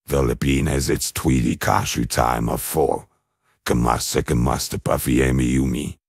Philippines it's Tweety Kashu time of 4. Kamusta Pafiemi Yumi.